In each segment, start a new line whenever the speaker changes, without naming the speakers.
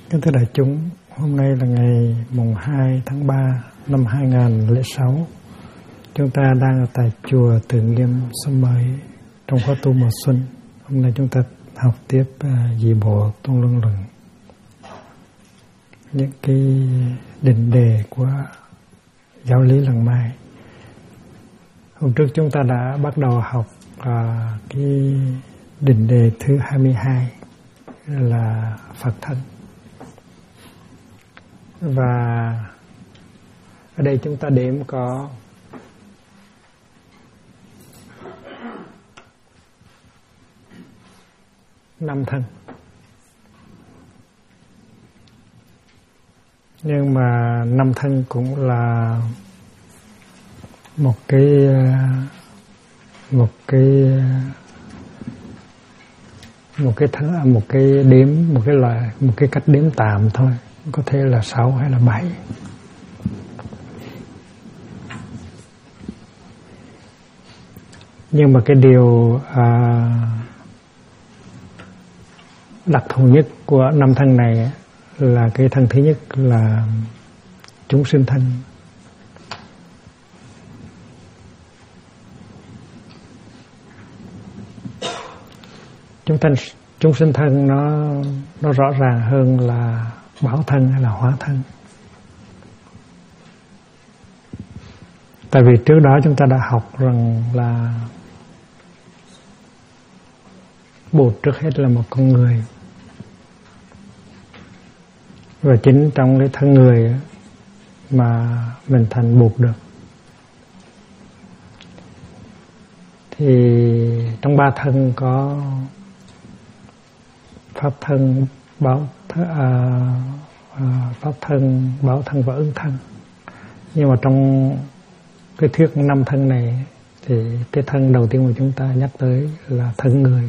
Kính thưa đại chúng, hôm nay là ngày mùng 2 tháng 3 năm 2006. Chúng ta đang ở tại chùa Từ Nghiêm Sâm Mới trong khóa tu mùa xuân. Hôm nay chúng ta học tiếp dị bộ Tôn Luân Luận, những cái định đề của giáo lý lần mai. Hôm trước chúng ta đã bắt đầu học cái định đề thứ 22 là Phật thân. Và ở đây chúng ta đếm có 5 thân. Nhưng mà 5 thân cũng là một cái cách đếm tạm thôi, có thể là 6 hay là 7. Nhưng mà cái điều đặc thù nhất của 5 thân này là cái thân thứ nhất là chúng sinh thân. Chúng sinh thân nó rõ ràng hơn là báo thân hay là hóa thân. Tại vì trước đó chúng ta đã học rằng là Bụt trước hết là một con người, và chính trong cái thân người mà mình thành Bụt được. Thì trong 3 thân có pháp thân, pháp thân, báo thân và ứng thân. Nhưng mà trong cái thuyết 5 thân này thì cái thân đầu tiên mà chúng ta nhắc tới là thân người.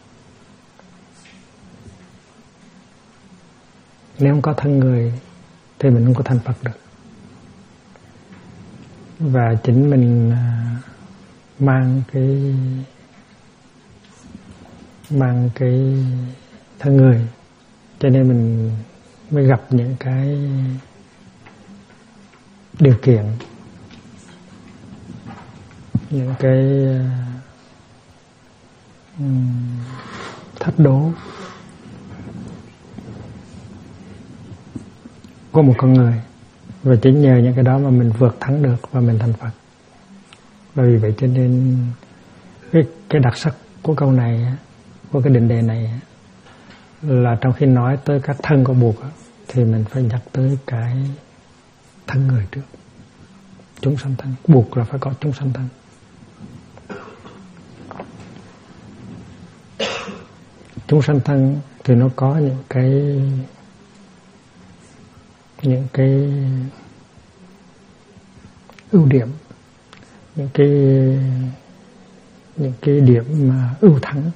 Nếu không có thân người thì mình không có thành Phật được. Và chính mình mang cái thân người, cho nên mình mới gặp những cái điều kiện, những cái thách đố của một con người. Và chính nhờ những cái đó mà mình vượt thắng được và mình thành Phật. Và vì vậy cho nên cái đặc sắc của câu này, của cái định đề này, là trong khi nói tới các thân của Bụt thì mình phải nhắc tới cái thân người trước. Chúng sanh thân. Bụt là phải có chúng sanh thân. Chúng sanh thân thì nó có những cái ưu điểm, những cái điểm mà ưu thắng,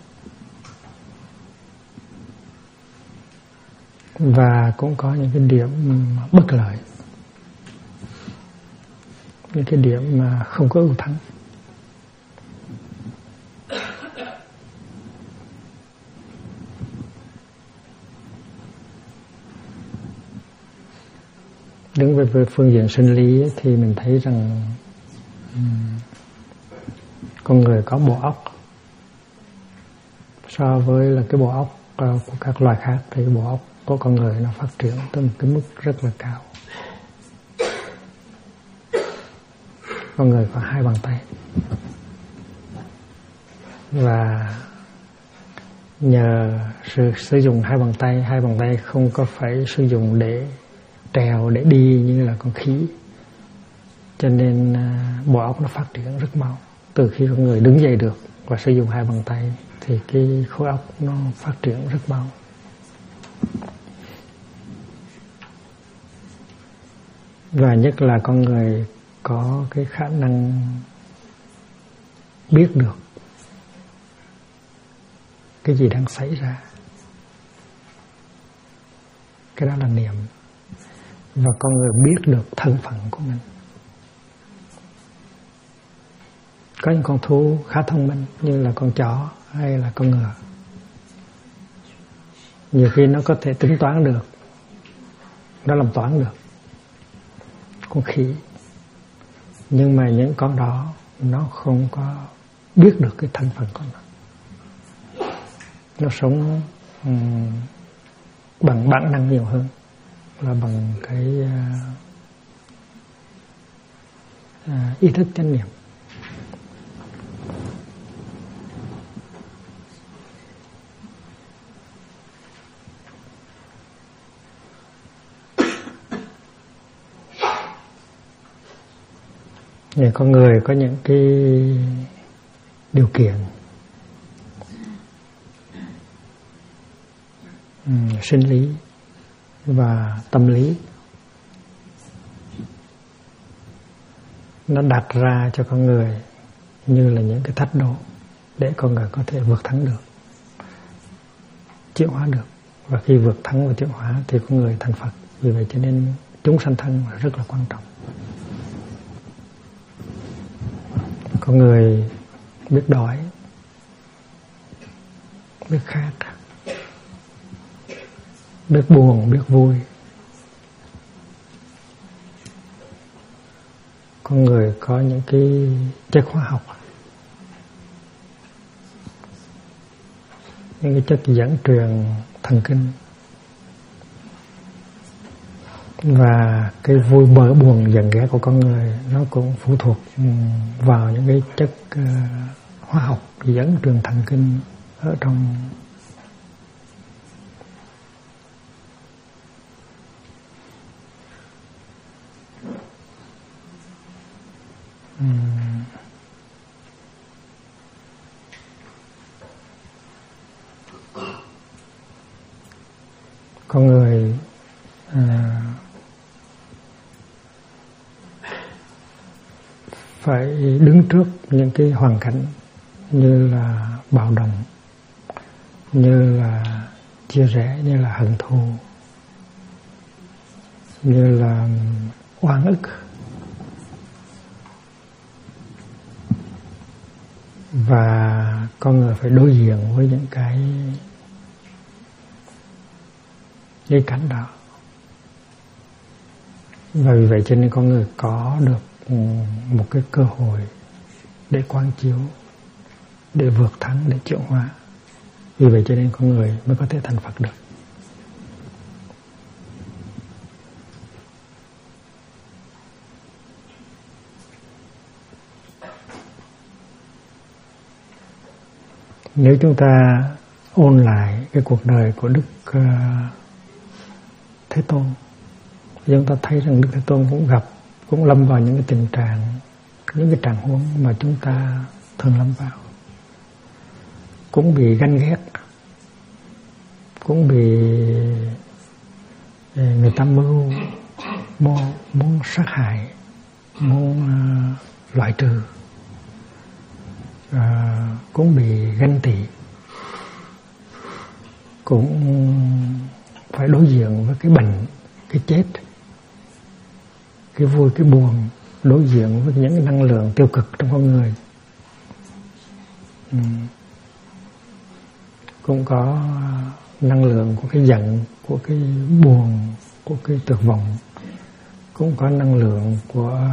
và cũng có những cái điểm bất lợi, những cái điểm mà không có ưu thắng. Đứng về phương diện sinh lý thì mình thấy rằng con người có bộ óc. So với là cái bộ óc của các loài khác thì cái bộ óc của con người nó phát triển tới một cái mức rất là cao. Con người có 2 bàn tay, và nhờ sự sử dụng 2 bàn tay không có phải sử dụng để trèo, để đi như là con khỉ, cho nên bộ óc nó phát triển rất mau. Từ khi con người đứng dậy được và sử dụng 2 bàn tay thì cái khối óc nó phát triển rất mau. Và nhất là con người có cái khả năng biết được cái gì đang xảy ra. Cái đó là niệm. Và con người biết được thân phận của mình. Có những con thú khá thông minh như là con chó hay là con ngựa. Nhiều khi nó có thể tính toán được nó làm toán được, con khỉ. Nhưng mà những con đó nó không có biết được cái thân phận của nó sống bằng bản năng nhiều hơn là bằng cái ý thức chánh niệm. Nên con người có những cái điều kiện sinh lý và tâm lý nó đặt ra cho con người như là những cái thách đố để con người có thể vượt thắng được, chuyển hóa được. Và khi vượt thắng và chuyển hóa thì con người thành Phật. Vì vậy cho nên chúng sanh thân là rất là quan trọng. Con người biết đói, biết khát, biết buồn, biết vui. Con người có những cái chất hóa học, những cái chất dẫn truyền thần kinh, và cái vui bỡ buồn giận ghét của con người nó cũng phụ thuộc vào những cái chất hóa học dẫn truyền thần kinh ở trong con người. Phải đứng trước những cái hoàn cảnh như là bạo động, như là chia rẽ, như là hận thù, như là oan ức, và con người phải đối diện với những cái cảnh đó. Và vì vậy cho nên con người có được một cái cơ hội để quán chiếu, để vượt thắng, để chuyển hóa. Vì vậy cho nên con người mới có thể thành Phật được. Nếu chúng ta ôn lại cái cuộc đời của Đức Thế Tôn, chúng ta thấy rằng Đức Thế Tôn cũng lâm vào những cái tình trạng, những cái trạng huống mà chúng ta thường lâm vào. Cũng bị ganh ghét, cũng bị người ta muốn sát hại, muốn loại trừ, cũng bị ganh tị, cũng phải đối diện với cái bệnh, cái chết, cái vui, cái buồn, đối diện với những cái năng lượng tiêu cực trong con người. Cũng có năng lượng của cái giận, của cái buồn, của cái tuyệt vọng, cũng có năng lượng của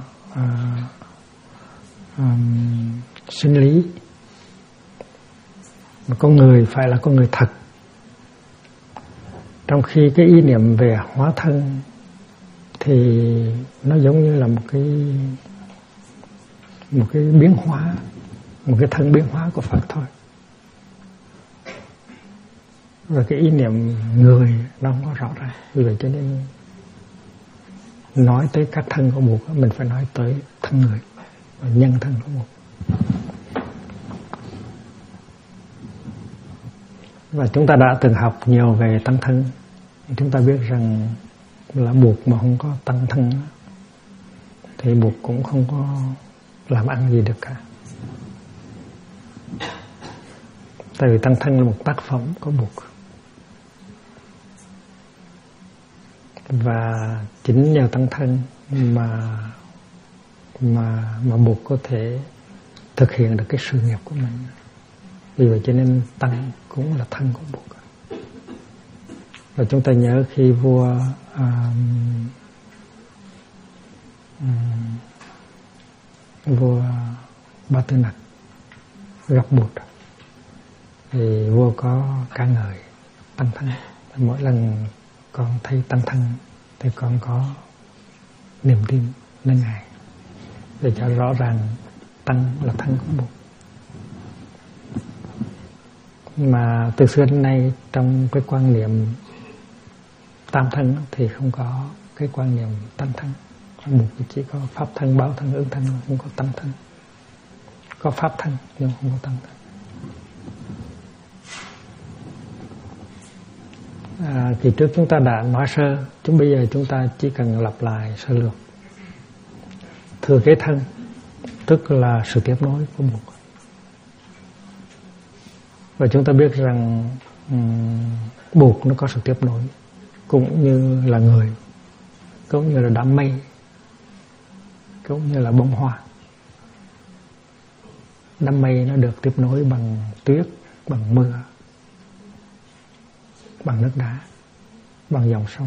sinh lý. Mà con người phải là con người thật. Trong khi cái ý niệm về hóa thân thì nó giống như là một cái biến hóa, một cái thân biến hóa của Phật thôi. Và cái ý niệm người nó không có rõ ràng. Vì vậy cho nên nói tới các thân của Bụt, mình phải nói tới thân người và nhân thân của Bụt. Và chúng ta đã từng học nhiều về tăng thân. Chúng ta biết rằng là Bụt mà không có tăng thân thì Bụt cũng không có làm ăn gì được cả. Tại vì tăng thân là một tác phẩm của Bụt. Và chính nhờ tăng thân mà Bụt có thể thực hiện được cái sự nghiệp của mình. Vì vậy cho nên tăng cũng là thân của Bụt. Và chúng ta nhớ khi vua Ba Tư Nặc gặp Bụt thì vua có ca ngợi Tăng Thân. Mỗi lần con thấy Tăng Thân thì con có niềm tin lên Ngài, để cho rõ ràng Tăng là thân của Bụt. Mà từ xưa đến nay trong cái quan niệm tam thân thì không có cái quan niệm tam thân. Bụt chỉ có pháp thân, báo thân, ứng thân, không có tam thân. Có pháp thân nhưng không có tam thân. Kỳ trước chúng ta đã nói sơ, bây giờ chúng ta chỉ cần lặp lại sơ lược. Thừa kế thân tức là sự tiếp nối của Bụt. Và chúng ta biết rằng Bụt nó có sự tiếp nối, cũng như là người, cũng như là đám mây, cũng như là bông hoa. Đám mây nó được tiếp nối bằng tuyết, bằng mưa, bằng nước đá, bằng dòng sông.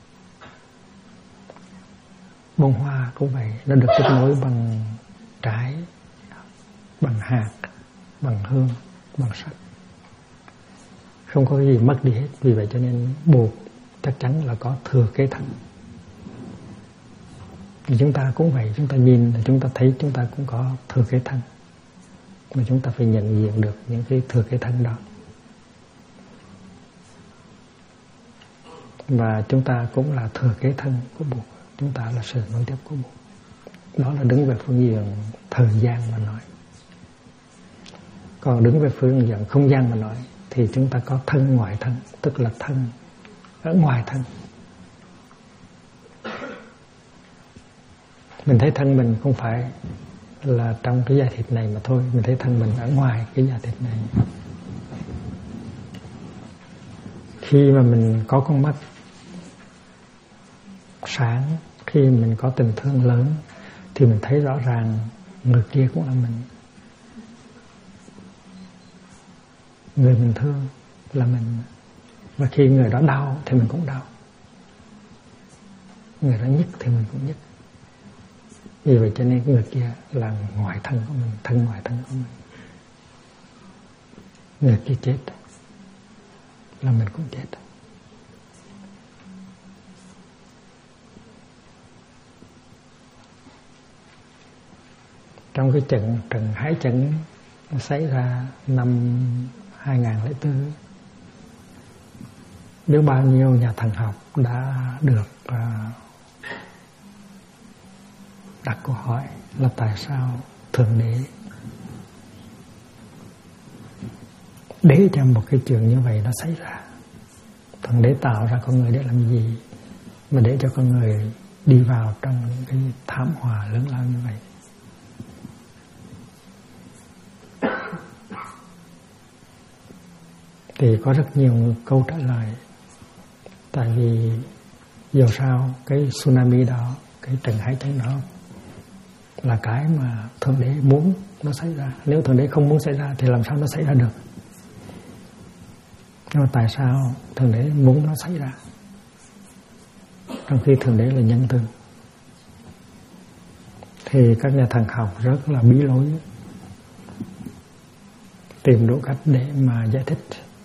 Bông hoa cũng vậy, nó được tiếp nối bằng trái, bằng hạt, bằng hương, bằng sắc. Không có cái gì mất đi hết. Vì vậy cho nên Bụt chắc chắn là có thừa kế thân. Thì chúng ta cũng vậy, chúng ta nhìn là chúng ta thấy chúng ta cũng có thừa kế thân. Mà chúng ta phải nhận diện được những cái thừa kế thân đó. Và chúng ta cũng là thừa kế thân của Bụt. Chúng ta là sự nối tiếp của Bụt. Đó là đứng về phương diện thời gian mà nói. Còn đứng về phương diện không gian mà nói thì chúng ta có thân ngoại thân, tức là thân ở ngoài thân. Mình thấy thân mình không phải là trong cái da thịt này mà thôi, mình thấy thân mình ở ngoài cái da thịt này. Khi mà mình có con mắt sáng, khi mình có tình thương lớn thì mình thấy rõ ràng người kia cũng là mình. Người mình thương là mình. Và khi người đó đau thì mình cũng đau. Người đó nhức thì mình cũng nhức. Vì vậy cho nên người kia là ngoại thân của mình, thân ngoại thân của mình. Người kia chết là mình cũng chết. Trong cái trận Hải Trận xảy ra năm 2004, biết bao nhiêu nhà thần học đã được đặt câu hỏi là tại sao Thượng Đế để cho một cái chuyện như vậy nó xảy ra. Thượng Đế tạo ra con người để làm gì mà để cho con người đi vào trong những cái thảm họa lớn lao như vậy. Thì có rất nhiều câu trả lời. Tại vì dù sao cái tsunami đó, cái trận hải chấn đó là cái mà Thượng Đế muốn nó xảy ra. Nếu Thượng Đế không muốn xảy ra thì làm sao nó xảy ra được? Nhưng mà tại sao Thượng Đế muốn nó xảy ra, trong khi Thượng Đế là nhân từ? Thì các nhà thần học rất là bí lối, tìm đủ cách để mà giải thích.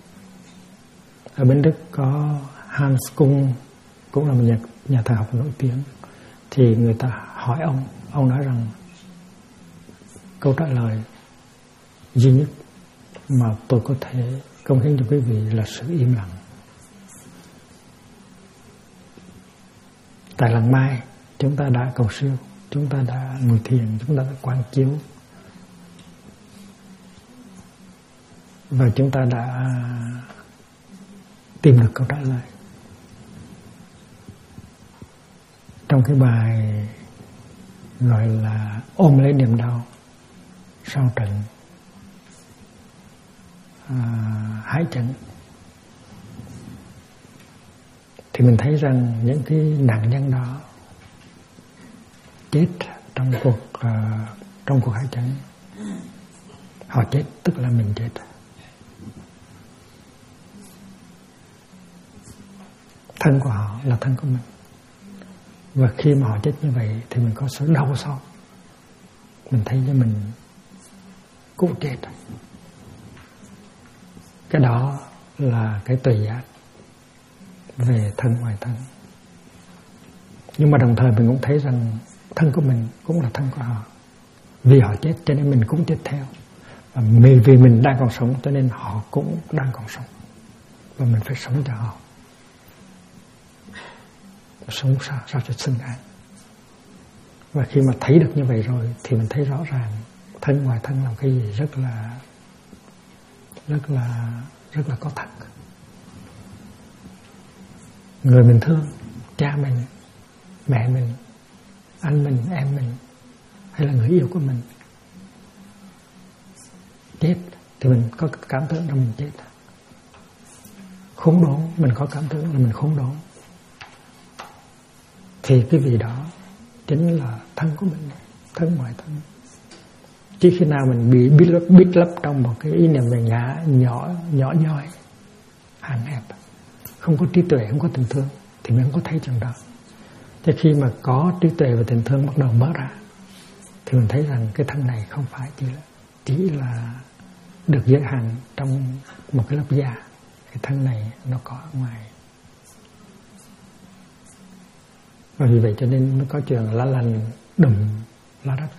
Ở bên Đức có Hans Kung, cũng là một nhà thần học nổi tiếng. Thì người ta hỏi ông nói rằng câu trả lời duy nhất mà tôi có thể công hiến cho quý vị là sự im lặng. Tại lần Mai chúng ta đã cầu siêu, chúng ta đã ngồi thiền, chúng ta đã quán chiếu, và chúng ta đã tìm được câu trả lời. Trong cái bài gọi là ôm lấy niềm đau sau trận Hải Trận, thì mình thấy rằng những cái nạn nhân đó chết trong cuộc Hải Trận. Họ chết tức là mình chết. thân của họ là thân của mình. Và khi mà họ chết như vậy thì mình có sự đau xót, mình thấy cho mình cũng chết. Cái đó là cái tuệ giác về thân ngoài thân. Nhưng mà đồng thời mình cũng thấy rằng thân của mình cũng là thân của họ. Vì họ chết cho nên mình cũng chết theo. Và vì mình đang còn sống cho nên họ cũng đang còn sống. Và mình phải sống cho họ. Sống sao cho xứng đáng. Và khi mà thấy được như vậy rồi thì mình thấy rõ ràng thân ngoài thân là cái gì rất là có thật. Người mình thương, cha mình, mẹ mình, anh mình, em mình, hay là người yêu của mình chết thì mình có cảm tưởng là mình chết. Khốn đốn, mình có cảm tưởng là mình khốn đốn. Thì cái vị đó chính là thân của mình, thân ngoài thân. Chỉ khi nào mình bị bít lấp trong một cái ý niệm về ngã nhỏ nhoi, hạn hẹp, không có trí tuệ, không có tình thương thì mình không có thấy chuyện đó. Chứ khi mà có trí tuệ và tình thương bắt đầu mở ra thì mình thấy rằng cái thân này không phải chỉ là được giới hạn trong một cái lớp da. Cái thân này nó có ở ngoài. Và vì vậy cho nên mới có chuyện lá lành đùm lá đất.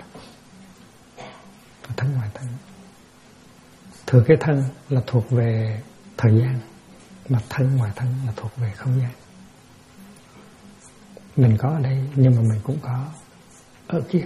Thân ngoài thân. Thừa cái thân là thuộc về thời gian, mà thân ngoài thân là thuộc về không gian. Mình có ở đây nhưng mà mình cũng có ở kia.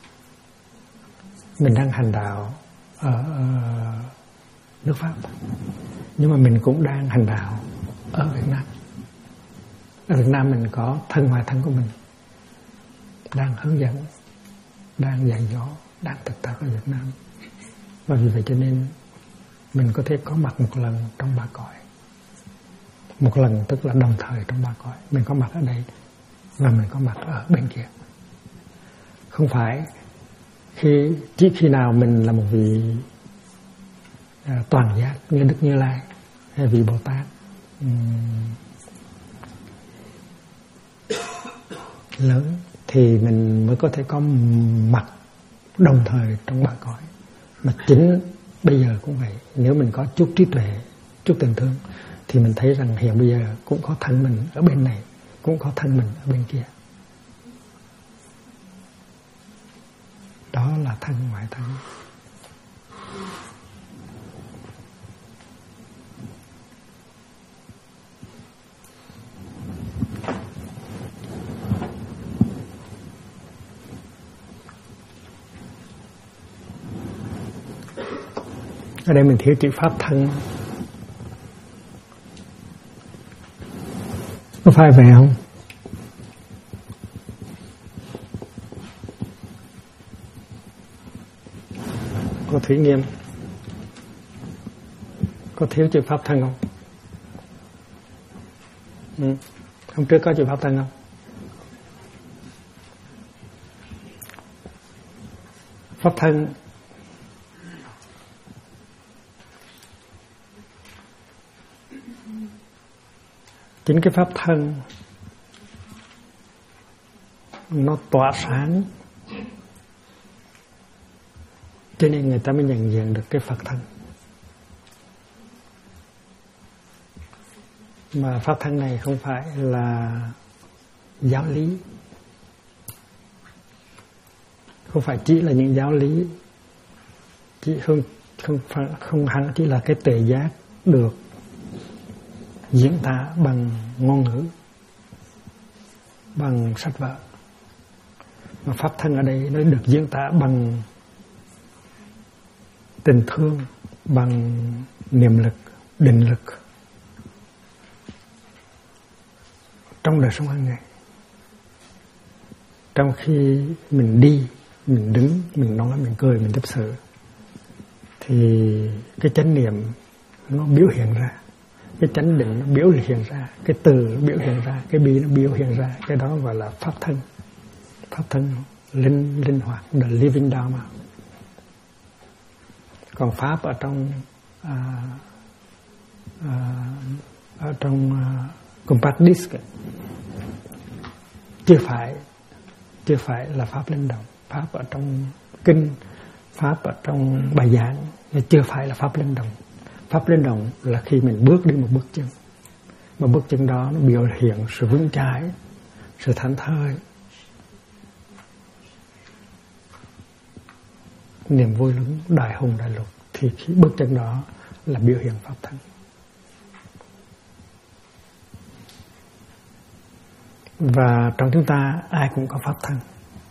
Mình đang hành đạo ở nước Pháp, nhưng mà mình cũng đang hành đạo ở Việt Nam. Ở Việt Nam mình có thân ngoài thân của mình, đang hướng dẫn, đang dạy dỗ, đang thực tập ở Việt Nam. Và vì vậy cho nên mình có thể có mặt một lần trong ba cõi. Một lần tức là đồng thời trong ba cõi. Mình có mặt ở đây và mình có mặt ở bên kia. Không phải chỉ khi nào mình là một vị toàn giác như Đức Như Lai hay vị Bồ Tát lớn thì mình mới có thể có mặt đồng thời trong ba cõi. Mà chính bây giờ cũng vậy. Nếu mình có chút trí tuệ, chút tình thương thì mình thấy rằng hiện bây giờ cũng có thân mình ở bên này, cũng có thân mình ở bên kia. Đó là thân ngoại thân. Ở đây mình thiếu chữ pháp thân. Có phải vậy không? Có Thủy Nghiêm, có thiếu chữ pháp thân không? Hôm trước có chữ pháp thân không? Pháp thân chính cái pháp thân nó tỏa sáng, cho nên người ta mới nhận diện được cái Phật thân. Mà pháp thân này không phải là giáo lý, không phải chỉ là những giáo lý, chỉ không hẳn chỉ là cái tuệ giác được diễn tả bằng ngôn ngữ, bằng sách vở. Mà pháp thân ở đây nó được diễn tả bằng tình thương, bằng niệm lực, định lực trong đời sống hàng ngày. Trong khi mình đi, mình đứng, mình nói, mình cười, mình tiếp xử thì cái chánh niệm nó biểu hiện ra, cái chánh định nó biểu hiện ra, cái từ nó biểu hiện ra, cái bi nó biểu hiện ra. Cái đó gọi là pháp thân. Pháp thân linh hoạt, the living dharma. Còn pháp ở trong compact disc chưa phải là pháp linh động. Pháp ở trong kinh, pháp ở trong bài giảng chưa phải là pháp linh động. Pháp linh động là khi mình bước đi một bước chân, mà bước chân đó nó biểu hiện sự vững chãi, sự thảnh thơi, niềm vui lớn, đại hùng đại lục. Thì khi bước chân đó là biểu hiện pháp thân. Và trong chúng ta ai cũng có pháp thân,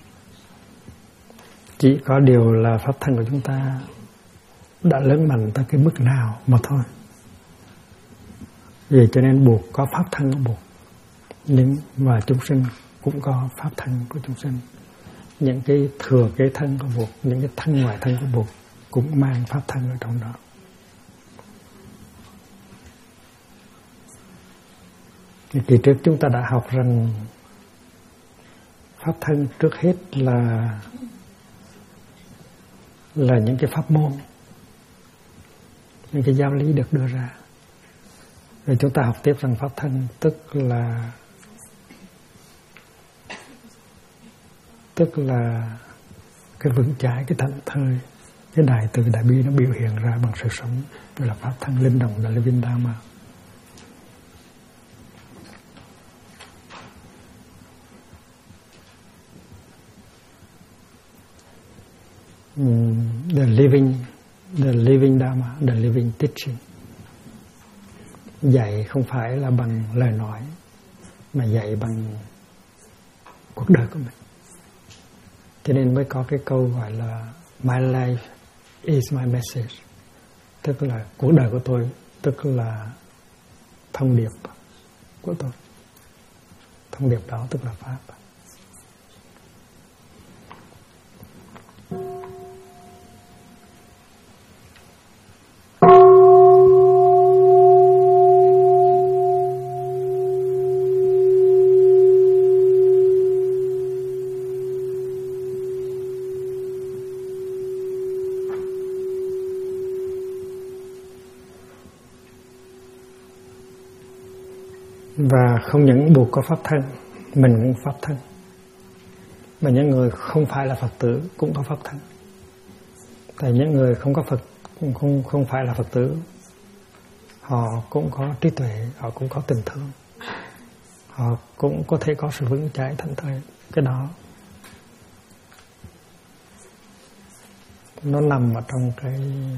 chỉ có điều là pháp thân của chúng ta đã lớn mạnh tới cái mức nào mà thôi. Vì cho nên buộc có pháp thân của buộc, nhưng mà chúng sinh cũng có pháp thân của chúng sinh. Những cái thừa kế thân của buộc, những cái thân ngoài thân của buộc cũng mang pháp thân ở trong đó. Kỳ trước chúng ta đã học rằng pháp thân trước hết là những cái pháp môn, những cái giáo lý được đưa ra. Rồi chúng ta học tiếp rằng pháp thân tức là cái vững chãi, cái thảnh thơi, cái đại từ đại bi nó biểu hiện ra bằng sự sống, đó là pháp thân linh động, là living dharma. The living dharma, the living teaching. Dạy không phải là bằng lời nói, mà dạy bằng cuộc đời của mình. Cho nên mới có cái câu gọi là My life is my message. Tức là cuộc đời của tôi, tức là thông điệp của tôi. Thông điệp đó tức là Pháp. Và không những buộc có pháp thân, mình cũng pháp thân. Mà những người không phải là Phật tử cũng có pháp thân. Tại những người không có Phật, không phải là Phật tử, họ cũng có trí tuệ, họ cũng có tình thương, họ cũng có thể có sự vững chãi thảnh thơi. Cái đó nó nằm ở trong cái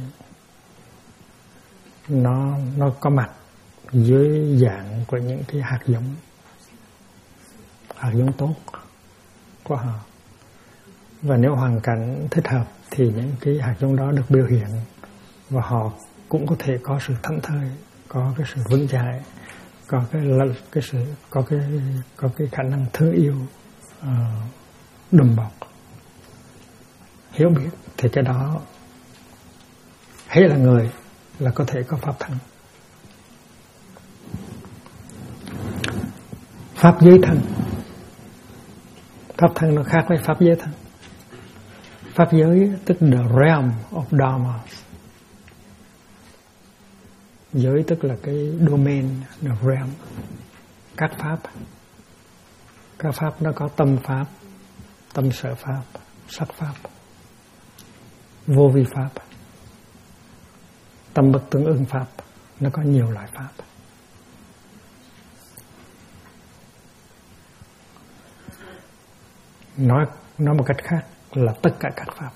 nó có mặt dưới dạng của những cái hạt giống tốt của họ. Và nếu hoàn cảnh thích hợp thì những cái hạt giống đó được biểu hiện, và họ cũng có thể có sự thảnh thơi, có cái sự vững chãi, có cái khả năng thương yêu, đùm bọc, hiểu biết. Thì cái đó hay là người là có thể có pháp thân. Pháp giới thân. Pháp thân nó khác với pháp giới thân. Pháp giới tức the realm of dharma. Giới tức là cái domain, the realm. Các pháp. Các pháp nó có tâm pháp, tâm sở pháp, sắc pháp, vô vi pháp, tâm bất tương ưng pháp. Nó có nhiều loại pháp. Nói một cách khác là tất cả các pháp.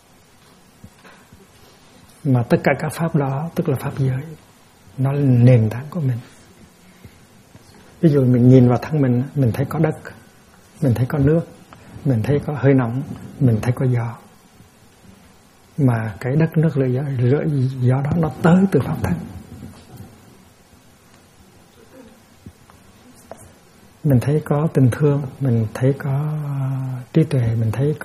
Mà tất cả các pháp đó tức là pháp giới. Nó là nền tảng của mình. Ví dụ mình nhìn vào thân mình thấy có đất, mình thấy có nước, mình thấy có hơi nóng, mình thấy có gió. Mà cái đất, nước, lửa, gió đó nó tới từ pháp thân. Mình thấy có tình thương, mình thấy có trí tuệ, mình thấy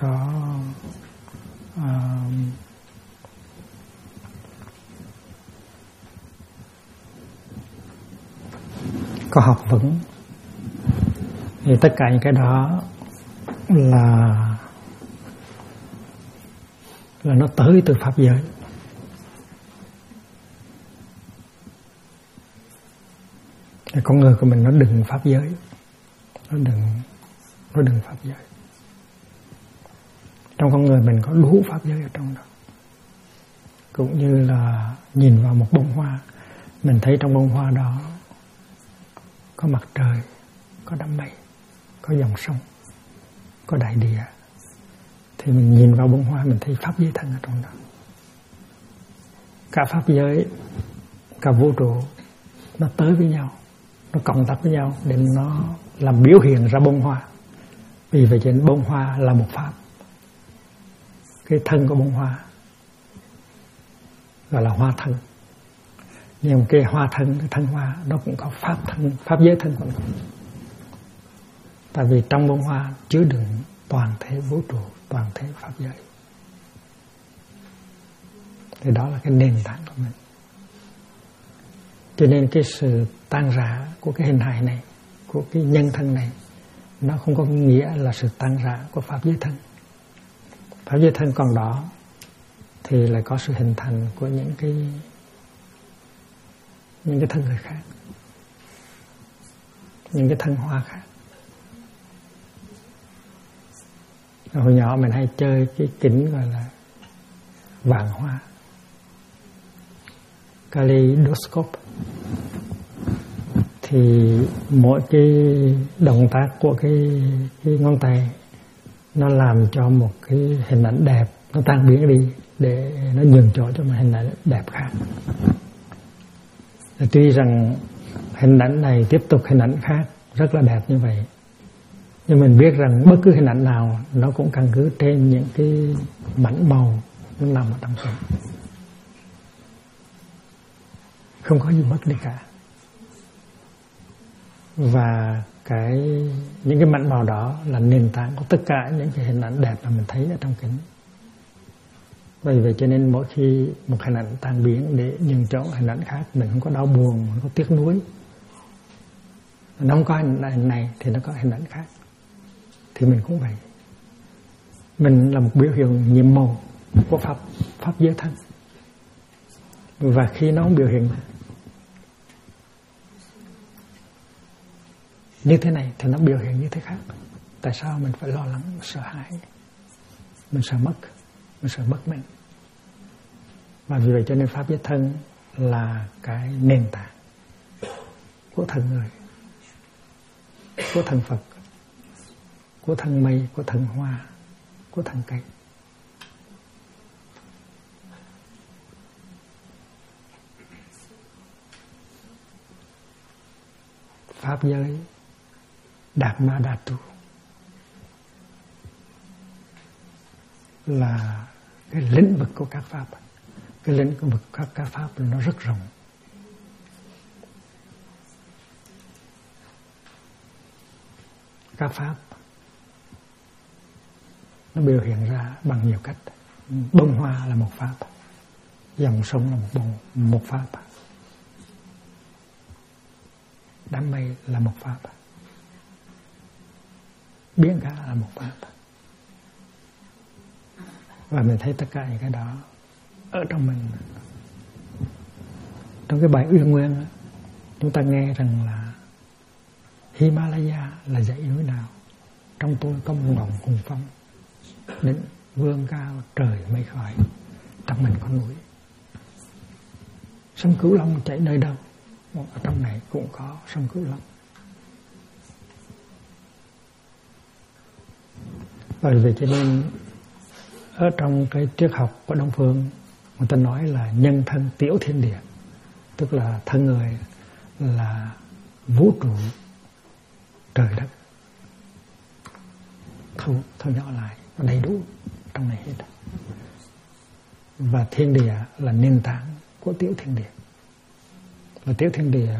có học vấn. Thì tất cả những cái đó là nó tới từ pháp giới. Cái con người của mình nó đừng pháp giới, nó đừng pháp giới. Trong con người mình có đủ pháp giới ở trong đó. Cũng như là nhìn vào một bông hoa, mình thấy trong bông hoa đó có mặt trời, có đám mây, có dòng sông, có đại địa, thì mình nhìn vào bông hoa mình thấy pháp giới thân ở trong đó. Cả pháp giới, cả vũ trụ nó tới với nhau, nó cộng tác với nhau để nó làm biểu hiện ra bông hoa. Vì vậy cho nên bông hoa là một pháp. Cái thân của bông hoa gọi là hoa thân. Nhưng cái hoa thân, cái thân hoa nó cũng có pháp thân, pháp giới thân của nó. Tại vì trong bông hoa chứa đựng toàn thể vũ trụ, toàn thể pháp giới. Thì đó là cái nền tảng của mình. Cho nên cái sự tan rã của cái hình hài này, của cái nhân thân này, nó không có nghĩa là sự tan rã của pháp giới thân. Pháp giới thân còn đó thì lại có sự hình thành của những cái thân người khác, những cái thân hoa khác. Hồi nhỏ mình hay chơi cái kính gọi là vàng hoa, kaleidoscope. Thì mỗi cái động tác của cái ngón tay nó làm cho một cái hình ảnh đẹp nó tan biến đi để nó nhường chỗ cho một hình ảnh đẹp khác. Tuy rằng hình ảnh này tiếp tục hình ảnh khác rất là đẹp như vậy, nhưng mình biết rằng bất cứ hình ảnh nào nó cũng căn cứ trên những cái mảnh màu nó nằm ở trong đó, không có gì mất đi cả. Và những cái mảnh màu đó là nền tảng của tất cả những cái hình ảnh đẹp mà mình thấy ở trong kính. Vì vậy cho nên mỗi khi một hình ảnh tan biến để nhường chỗ hình ảnh khác, mình không có đau buồn, không có tiếc nuối. Nó không có hình ảnh này thì nó có hình ảnh khác. Thì mình cũng vậy. Mình là một biểu hiện nhiệm màu của pháp giới thân. Và khi nó không biểu hiện như thế này thì nó biểu hiện như thế khác. Tại sao mình phải lo lắng, sợ hãi? Mình sợ mất, mình sợ mất mình. Và vì vậy cho nên pháp giới thân là cái nền tảng của thân người, của thân Phật, của thân mây, của thân hoa, của thân cây. Pháp giới Đạt Ma Đà Tu là cái lĩnh vực của các pháp. Cái lĩnh vực của các pháp nó rất rộng. Các pháp nó biểu hiện ra bằng nhiều cách. Bông hoa là một pháp, dòng sông là một pháp, đám mây là một pháp, biển cả là một pháp. Và mình thấy tất cả những cái đó ở trong mình. Trong cái bài Uyên Nguyên chúng ta nghe rằng là Himalaya là dãy núi nào, trong tôi có một ngọn hùng phong, đến vươn cao trời mây khói, trong mình có núi. Sông Cửu Long chảy nơi đâu, ở trong này cũng có sông Cửu Long. Bởi vì cho nên ở trong cái triết học của Đông Phương, người ta nói là nhân thân tiểu thiên địa, tức là thân người là vũ trụ trời đất thu nhỏ lại, nó đầy đủ trong này hết. Và thiên địa là nền tảng của tiểu thiên địa. Và tiểu thiên địa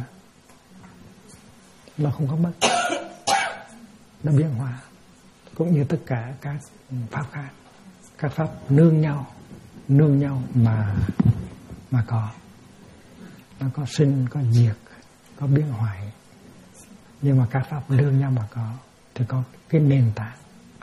nó không có mất, nó biến hóa, cũng như tất cả các pháp khác. Các pháp nương nhau mà có. Nó có sinh, có diệt, có biến hoại. Nhưng mà các pháp nương nhau mà có thì có cái nền tảng.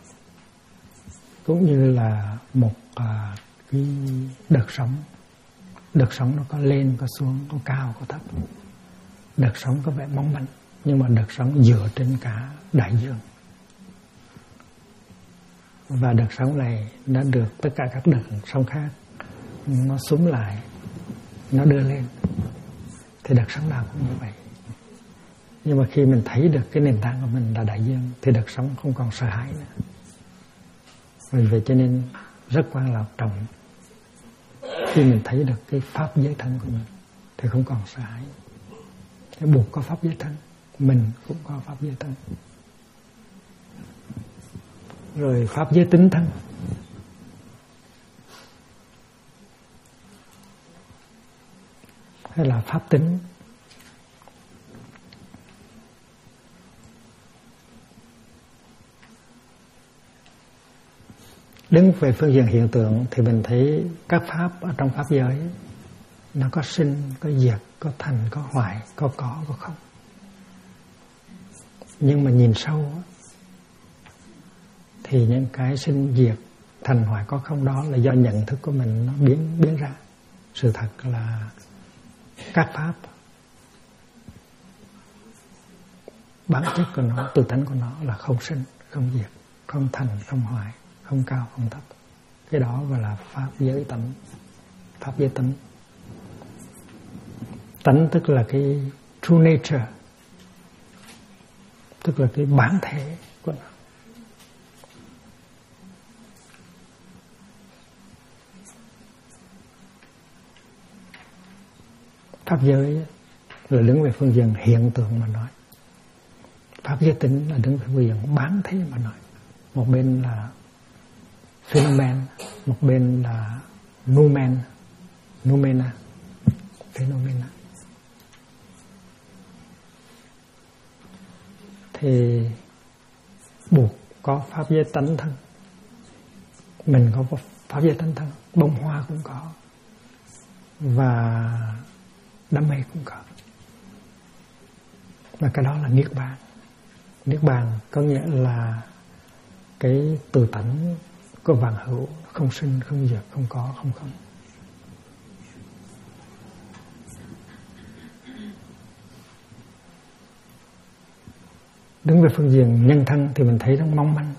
Cũng như là một cái đợt sóng. Đợt sóng nó có lên, có xuống, có cao, có thấp. đợt sống có vẻ mong manh, nhưng mà đợt sống dựa trên cả đại dương. Và đợt sống này đã được tất cả các đợt sống khác nó súm lại, nó đưa lên. Thì đợt sống nào cũng như vậy. Nhưng mà khi mình thấy được cái nền tảng của mình là đại dương thì đợt sống không còn sợ hãi nữa. Vì vậy cho nên rất quan trọng khi mình thấy được cái pháp giới thân của mình thì không còn sợ hãi. Cái buộc có pháp giới thân, mình cũng có pháp giới thân. Rồi pháp giới tính thân. Hay là pháp tính. Đứng về phương diện hiện tượng thì mình thấy các pháp ở trong pháp giới nó có sinh, có diệt, có thành, có hoại, có không. Nhưng mà nhìn sâu thì những cái sinh diệt, thành hoại, có không đó là do nhận thức của mình nó biến ra. Sự thật là các pháp bản chất của nó, tự tánh của nó là không sinh, không diệt, không thành, không hoại, không cao, không thấp. Cái đó gọi là pháp giới tánh. Pháp giới tánh. Tánh tức là cái true nature, tức là cái bản thể của nó. Pháp giới là đứng về phương diện hiện tượng mà nói. Pháp giới tính là đứng về phương diện bản thể mà nói. Một bên là phenomen, một bên là noumena, phenomena. Thì buộc có pháp giới tánh thân. Mình có pháp giới tánh thân, bông hoa cũng có, và đám mây cũng có. Và cái đó là niết bàn. Niết bàn có nghĩa là cái tự tánh của vạn hữu, không sinh, không diệt, không có, không không. Đứng về phương diện nhân thân thì mình thấy nó mong manh,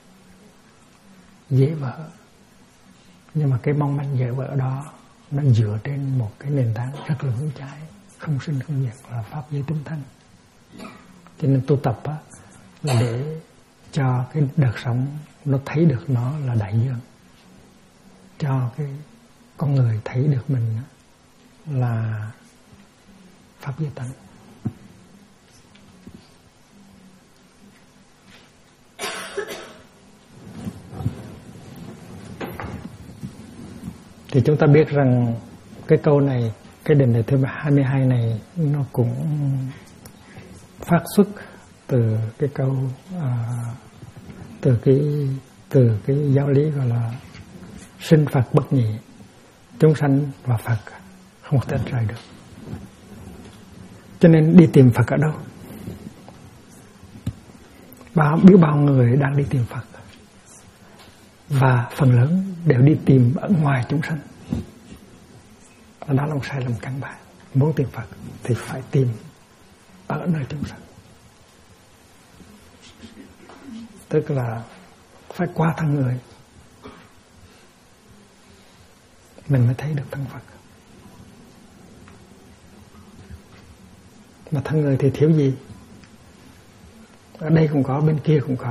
dễ vỡ. Nhưng mà cái mong manh dễ vỡ đó nó dựa trên một cái nền tảng rất là vững chãi, không sinh không diệt, là pháp giới tính thân. Cho nên tu tập là để cho cái đợt sống nó thấy được nó là đại dương, cho cái con người thấy được mình là pháp giới tánh. Thì chúng ta biết rằng cái câu này, cái định đề thứ 22 này nó cũng phát xuất từ cái câu từ cái giáo lý gọi là sinh Phật bất nhị, chúng sanh và Phật không thể tách rời được. Cho nên đi tìm Phật ở đâu? Biết bao người đang đi tìm Phật, và phần lớn đều đi tìm ở ngoài chúng sanh. Đó là một sai lầm căn bản. Muốn tìm Phật thì phải tìm ở nơi chúng sanh, tức là phải qua thân người mình mới thấy được thân Phật. Mà thân người thì thiếu gì? Ở đây cũng có, bên kia cũng có.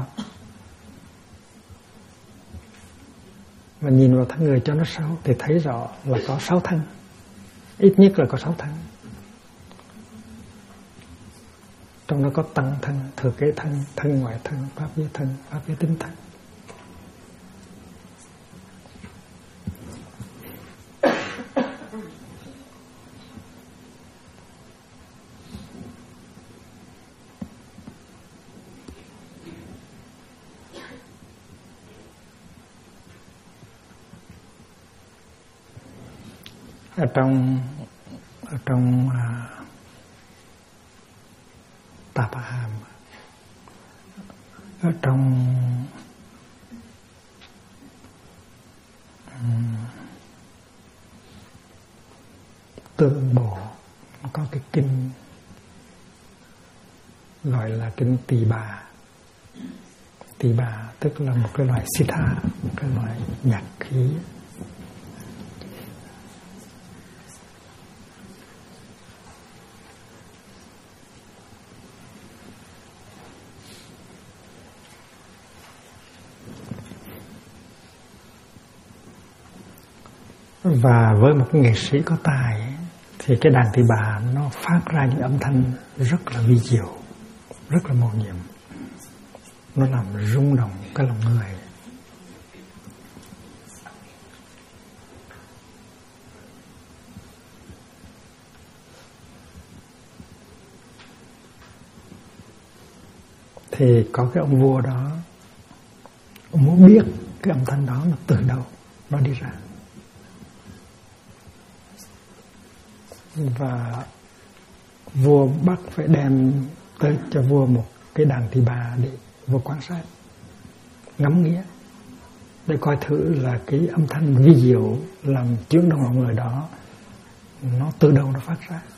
Và nhìn vào thân người cho nó sâu thì thấy rõ là có 6 thân. Ít nhất là có 6 thân. Trong đó có tăng thân, thừa kế thân, thân ngoại thân, pháp giới thân, pháp giới tính thân. Ở trong Tạp Hàm, ở trong Tương Bộ có cái kinh gọi là kinh Tỳ Bà. Tỳ Bà tức là một cái loại sitar, một cái loại nhạc khí. Và với một nghệ sĩ có tài thì cái đàn tỳ bà nó phát ra những âm thanh rất là vi diệu, rất là mầu nhiệm. Nó làm rung động cái lòng người. Thì có cái ông vua đó, ông muốn biết cái âm thanh đó nó từ đâu nó đi ra. Và vua bắt phải đem tới cho vua một cái đàn tỳ bà để vua quan sát, ngắm nghía, để coi thử là cái âm thanh vi diệu làm chuyển động lòng người đó nó từ đâu nó phát ra,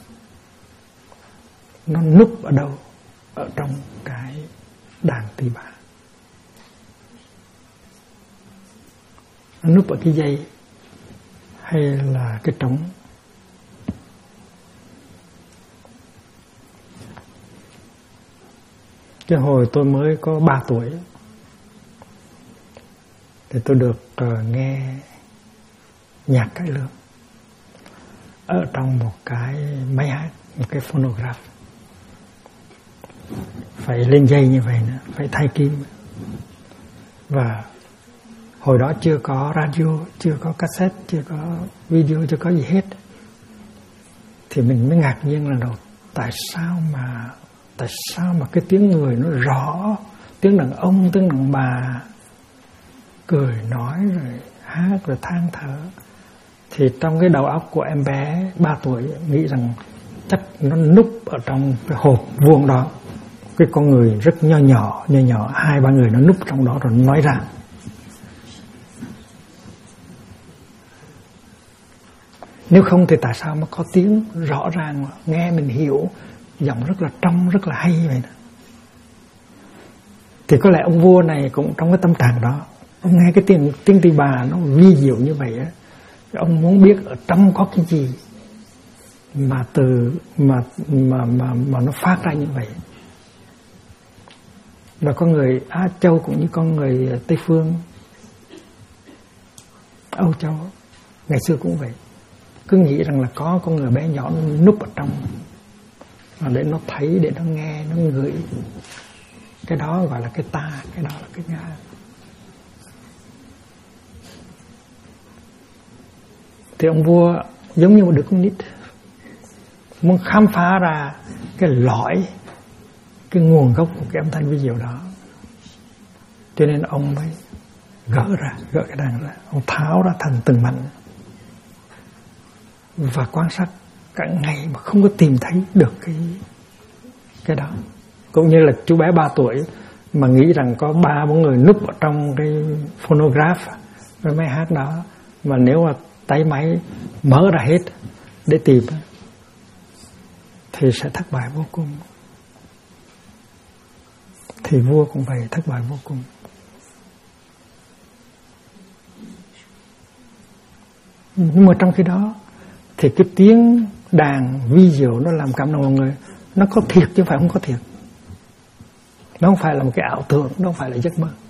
nó núp ở đâu ở trong cái đàn tỳ bà. Nó núp ở cái dây hay là cái trống. Cái hồi tôi mới có 3 tuổi thì tôi được nghe nhạc cải lương ở trong một cái máy hát, một cái phonograph. Phải lên dây như vậy nữa, phải thay kim. Và hồi đó chưa có radio, chưa có cassette, chưa có video, chưa có gì hết. Thì mình mới ngạc nhiên lần đầu, tại sao mà cái tiếng người nó rõ, tiếng đàn ông, tiếng đàn bà cười nói rồi hát rồi than thở. Thì trong cái đầu óc của em bé 3 tuổi nghĩ rằng chắc nó núp ở trong cái hộp vuông đó, cái con người rất nho nhỏ 2-3 người nó núp trong đó rồi nói ra. Nếu không thì tại sao mà có tiếng rõ ràng nghe mình hiểu, giọng rất là trong, rất là hay vậy đó. Thì có lẽ ông vua này cũng trong cái tâm trạng đó, ông nghe cái tiếng tỳ bà nó vi diệu như vậy á, ông muốn biết ở trong có cái gì mà nó phát ra như vậy. Và con người Á Châu cũng như con người Tây Phương, Âu Châu ngày xưa cũng vậy, cứ nghĩ rằng là có con người bé nhỏ nó núp ở trong, để nó thấy, để nó nghe, nó ngửi. Cái đó gọi là cái ta, cái đó là cái ngã. Thì ông vua giống như một đứa con nít, muốn khám phá ra cái lõi, cái nguồn gốc của cái âm thanh vi diệu đó. Cho nên ông mới gỡ cái đàn ra, ông tháo ra thành từng mảnh và quan sát cả ngày mà không có tìm thấy được cái đó. Cũng như là chú bé 3 tuổi mà nghĩ rằng có 3-4 người núp ở trong cái phonograph, cái máy hát đó, mà nếu mà tay máy mở ra hết để tìm thì sẽ thất bại vô cùng. Thì vua cũng vậy, thất bại vô cùng. Nhưng mà trong khi đó thì cái tiếng đàn vi diệu nó làm cảm động lòng người, nó có thiệt chứ không phải không có thiệt. Nó không phải là một cái ảo tưởng, nó không phải là giấc mơ.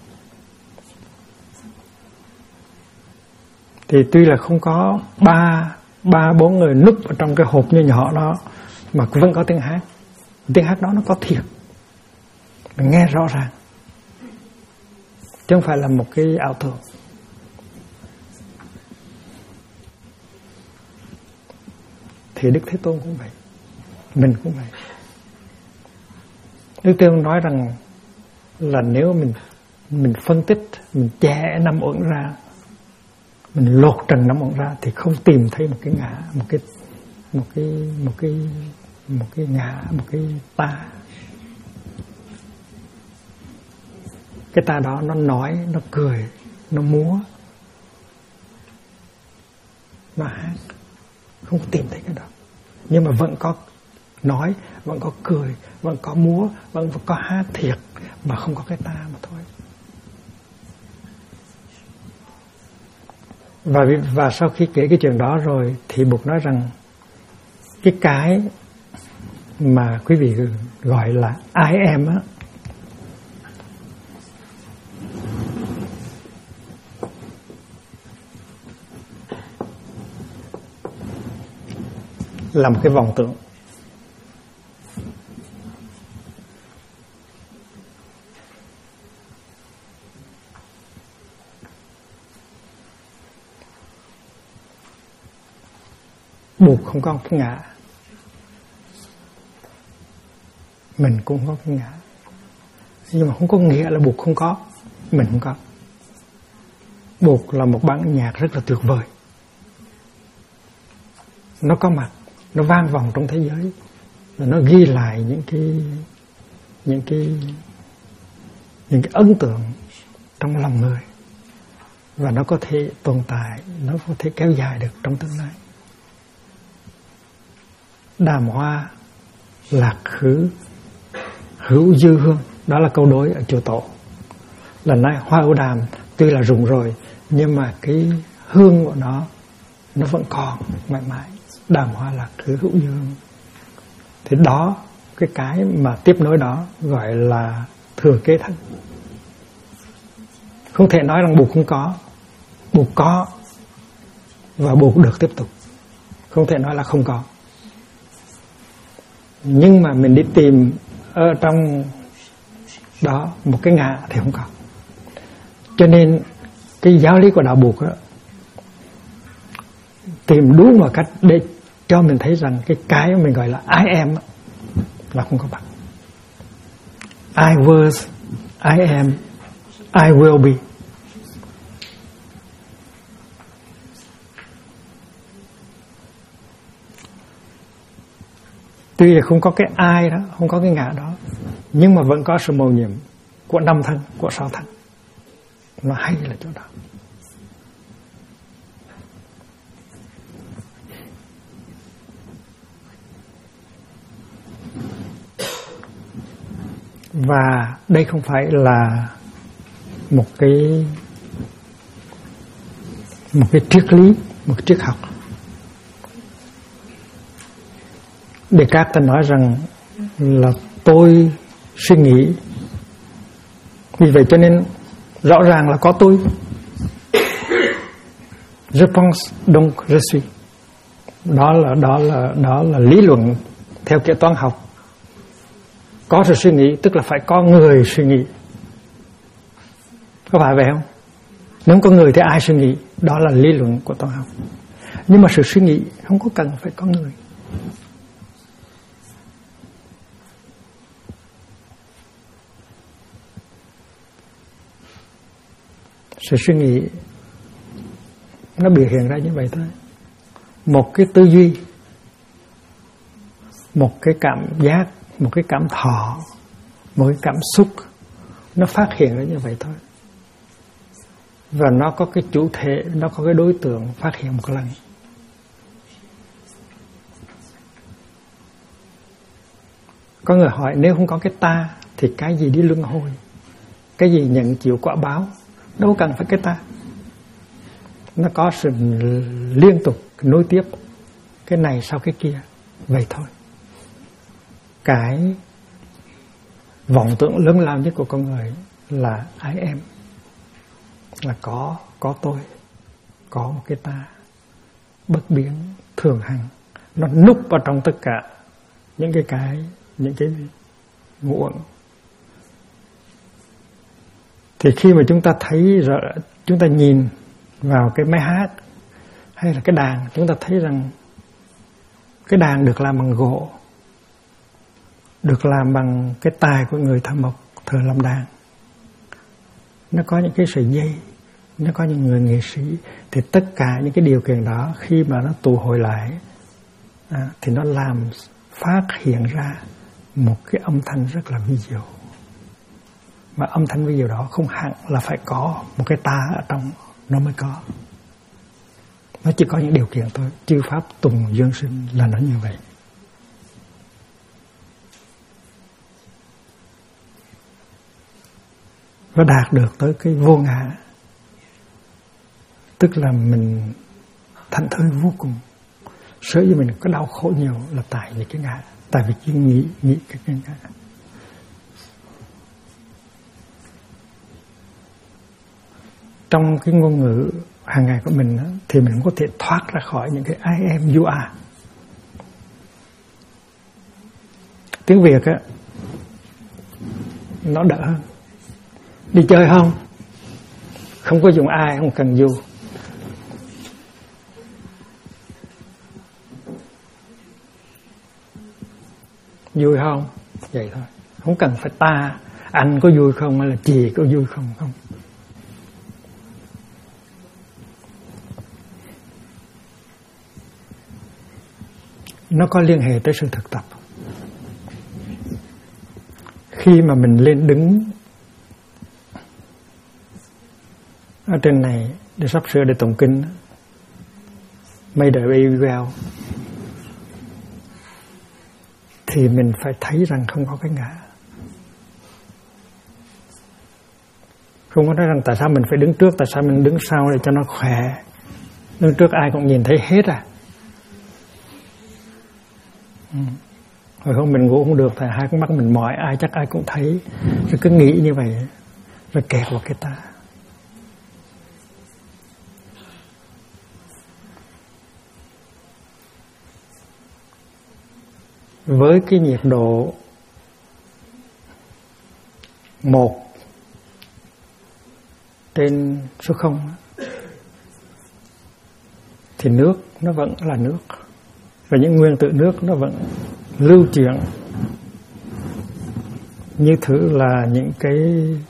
Thì tuy là không có 3-4 người núp ở trong cái hộp như nhỏ đó, mà vẫn có tiếng hát. Tiếng hát đó nó có thiệt, mình nghe rõ ràng, chứ không phải là một cái ảo tưởng. Thì Đức Thế Tôn cũng vậy, mình cũng vậy. Đức Thế Tôn nói rằng là nếu mình phân tích, mình chẻ năm uẩn ra, mình lột trần năm uẩn ra thì không tìm thấy một cái ngã, một cái ngã, một cái ta. Cái ta đó nó nói, nó cười, nó múa, nó hát, không tìm thấy cái đó. Nhưng mà vẫn có nói, vẫn có cười, vẫn có múa, vẫn có hát thiệt, mà không có cái ta mà thôi. Và sau khi kể cái chuyện đó rồi thì Bụt nói rằng cái mà quý vị gọi là I am á, là một cái vọng tưởng. Bụt không có cái ngã, mình cũng có cái ngã, nhưng mà không có nghĩa là Bụt không có, mình không có. Bụt là một bản nhạc rất là tuyệt vời, nó có mặt, nó vang vọng trong thế giới, và nó ghi lại những cái ấn tượng trong lòng người, và nó có thể tồn tại, nó có thể kéo dài được trong tương lai. Đàm hoa lạc khứ hữu dư hương, đó là câu đối ở chùa Tổ. Là nói hoa ưu đàm tuy là rụng rồi, nhưng mà cái hương của nó vẫn còn mãi mãi. Đàm hoa lạc khứ hữu dư hương. Thì đó, cái mà tiếp nối đó gọi là thừa kế thân. Không thể nói rằng Bụt không có, Bụt có và Bụt được tiếp tục. Không thể nói là không có. Nhưng mà mình đi tìm ở trong đó một cái ngã thì không có. Cho nên cái giáo lý của đạo Bụt đó, tìm đúng một cách để cho mình thấy rằng cái mình gọi là I am là không có bằng. I was, I am, I will be. Tuy là không có cái ai đó, không có cái ngã đó, nhưng mà vẫn có sự mầu nhiệm của 5 thân, của 6 thân. Nó hay là chỗ đó. Và đây không phải là một cái triết lý, một cái triết học. Descartes nói rằng là tôi suy nghĩ, vì vậy cho nên rõ ràng là có tôi. Je pense donc je suis. Đó là lý luận theo kiểu toán học. Có sự suy nghĩ tức là phải có người suy nghĩ. Có phải vậy không? Nếu không có người thì ai suy nghĩ? Đó là lý luận của toán học. Nhưng mà sự suy nghĩ không có cần phải có người. Sự suy nghĩ nó biểu hiện ra như vậy thôi. Một cái tư duy, một cái cảm giác, một cái cảm thọ, một cái cảm xúc, nó phát hiện ra như vậy thôi. Và nó có cái chủ thể, nó có cái đối tượng phát hiện một lần. Có người hỏi nếu không có cái ta thì cái gì đi luân hồi, cái gì nhận chịu quả báo, đâu cần phải cái ta. Nó có sự liên tục nối tiếp, cái này sau cái kia, vậy thôi. Cái vọng tưởng lớn lao nhất của con người là I am, là có tôi, có một cái ta bất biến thường hằng, nó núp vào trong tất cả những cái ngũ uẩn. Thì khi mà chúng ta thấy rõ, chúng ta nhìn vào cái máy hát hay là cái đàn, chúng ta thấy rằng cái đàn được làm bằng gỗ, được làm bằng cái tài của người thợ mộc, thợ làm đàn. Nó có những cái sợi dây, nó có những người nghệ sĩ. Thì tất cả những cái điều kiện đó khi mà nó tụ hội lại thì nó làm phát hiện ra một cái âm thanh rất là vi diệu. Mà âm thanh vi diệu đó không hẳn là phải có một cái ta ở trong nó mới có. Nó chỉ có những điều kiện thôi. Chư pháp tùng dương sinh là nó như vậy. và đạt được tới cái vô ngã, tức là mình thảnh thơi vô cùng. Sở dĩ mình có đau khổ nhiều là tại vì cái ngã, tại vì chỉ nghĩ cái ngã. Trong cái ngôn ngữ hàng ngày của mình thì mình có thể thoát ra khỏi những cái I am you are. Tiếng Việt nó đỡ hơn. Đi chơi không? Không có dùng ai, không cần you. Vui không? Vậy thôi. Không cần phải ta, anh có vui không hay là chị có vui không? Không. Nó có liên hệ tới sự thực tập. Khi mà mình lên đứng ở trên này để sắp sửa để tụng kinh, May the way well, thì mình phải thấy rằng không có cái ngã. Không có nói rằng tại sao mình phải đứng trước, tại sao mình đứng sau để cho nó khỏe. Đứng trước ai cũng nhìn thấy hết à. Rồi không mình ngủ không được thì hai con mắt mình mỏi, ai chắc ai cũng thấy. Rồi cứ nghĩ như vậy rồi kẹt vào cái ta. Với cái nhiệt độ 1 trên số 0 thì nước nó vẫn là nước, và những nguyên tử nước nó vẫn lưu chuyển như thử là những cái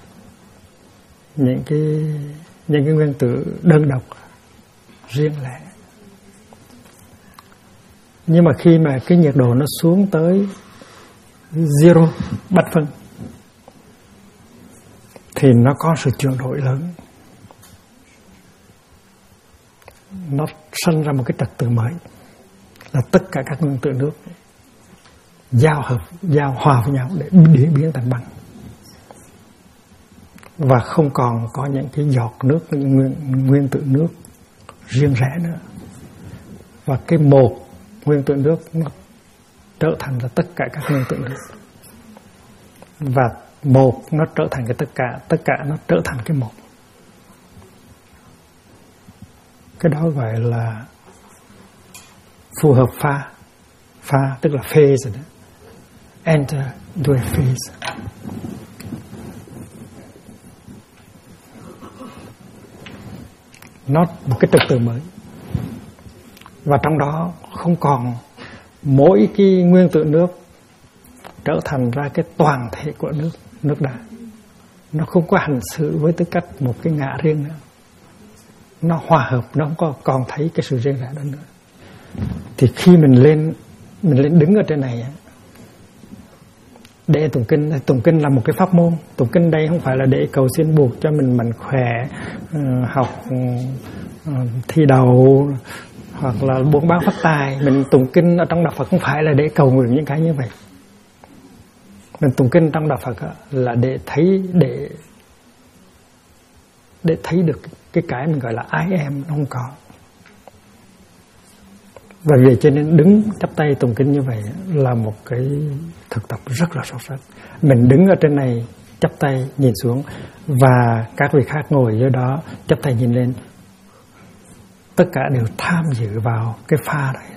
nguyên tử đơn độc riêng lẻ. Nhưng mà khi mà cái nhiệt độ nó xuống tới 0 bát phân thì nó có sự chuyển đổi lớn. Nó sinh ra một cái trật tự mới, là tất cả các nguyên tử nước giao hòa với nhau để biến thành băng, và không còn có những cái giọt nước, những nguyên tử nước riêng rẽ nữa, và cái một nguyên tử nước nó trở thành là tất cả các nguyên tử nước, và một nó trở thành cái tất cả nó trở thành cái một. Cái đó gọi là phù hợp pha tức là phase rồi đó. Enter into a phase. Nó một cái trật tự mới, và trong đó không còn mỗi cái nguyên tử nước trở thành ra cái toàn thể của nước đá. Nó không có hành xử với tư cách một cái ngã riêng nữa. Nó hòa hợp, nó không còn thấy cái sự riêng rẽ đó nữa. Thì khi mình lên đứng ở trên này để tụng kinh là một cái pháp môn. Tụng kinh đây không phải là để cầu xin buộc cho mình mạnh khỏe, học thi đầu hoặc là buôn bán phát tài. Mình tụng kinh ở trong đạo Phật không phải là để cầu nguyện những cái như vậy. Mình tụng kinh trong đạo Phật là để thấy được cái mình gọi là I am nó không có. Và vì cho nên đứng chắp tay tụng kinh như vậy là một cái thực tập rất là sâu sắc. Mình đứng ở trên này chắp tay nhìn xuống, và các vị khác ngồi dưới đó chắp tay nhìn lên, tất cả đều tham dự vào cái pha này.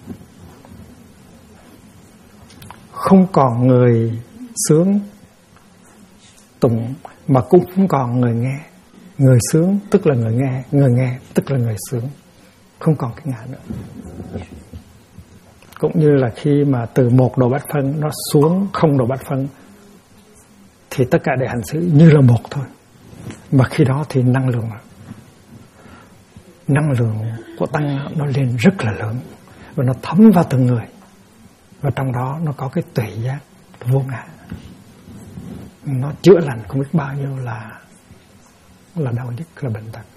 Không còn người sướng tụng, mà cũng không còn người nghe. Người sướng tức là người nghe tức là người sướng. Không còn cái ngã nữa. Cũng như là khi mà từ 1 độ bát phân nó xuống 0 độ bát phân thì tất cả đều hành xử như là một thôi. Mà khi đó thì năng lượng của tăng nó lên rất là lớn, và nó thấm vào từng người, và trong đó nó có cái tuệ giác vô ngã. Nó chữa lành không biết bao nhiêu là đau nhức, là bệnh tật.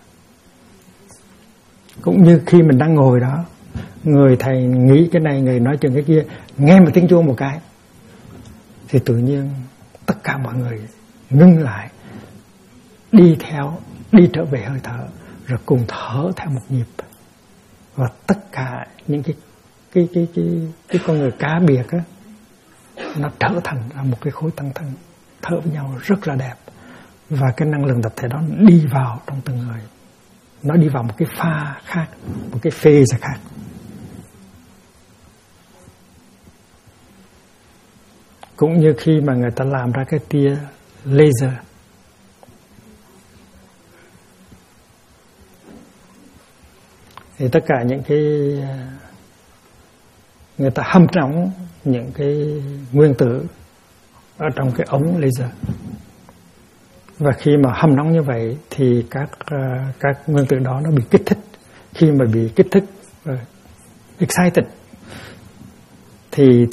Cũng như khi mình đang ngồi đó, người thầy nghĩ cái này, người nói chuyện cái kia, nghe một tiếng chuông một cái thì tự nhiên tất cả mọi người ngưng lại, đi trở về hơi thở, rồi cùng thở theo một nhịp. Và tất cả những cái con người cá biệt á, nó trở thành ra một cái khối tăng thân thở với nhau rất là đẹp. Và cái năng lượng tập thể đó đi vào trong từng người, nó đi vào một cái pha khác, một cái phase khác. Cũng như khi mà người ta làm ra cái tia laser, thì tất cả những cái người ta hâm nóng những cái nguyên tử ở trong cái ống laser, và khi mà hâm nóng như vậy thì các nguyên tử đó nó bị kích thích. Khi mà bị kích thích, excited, thì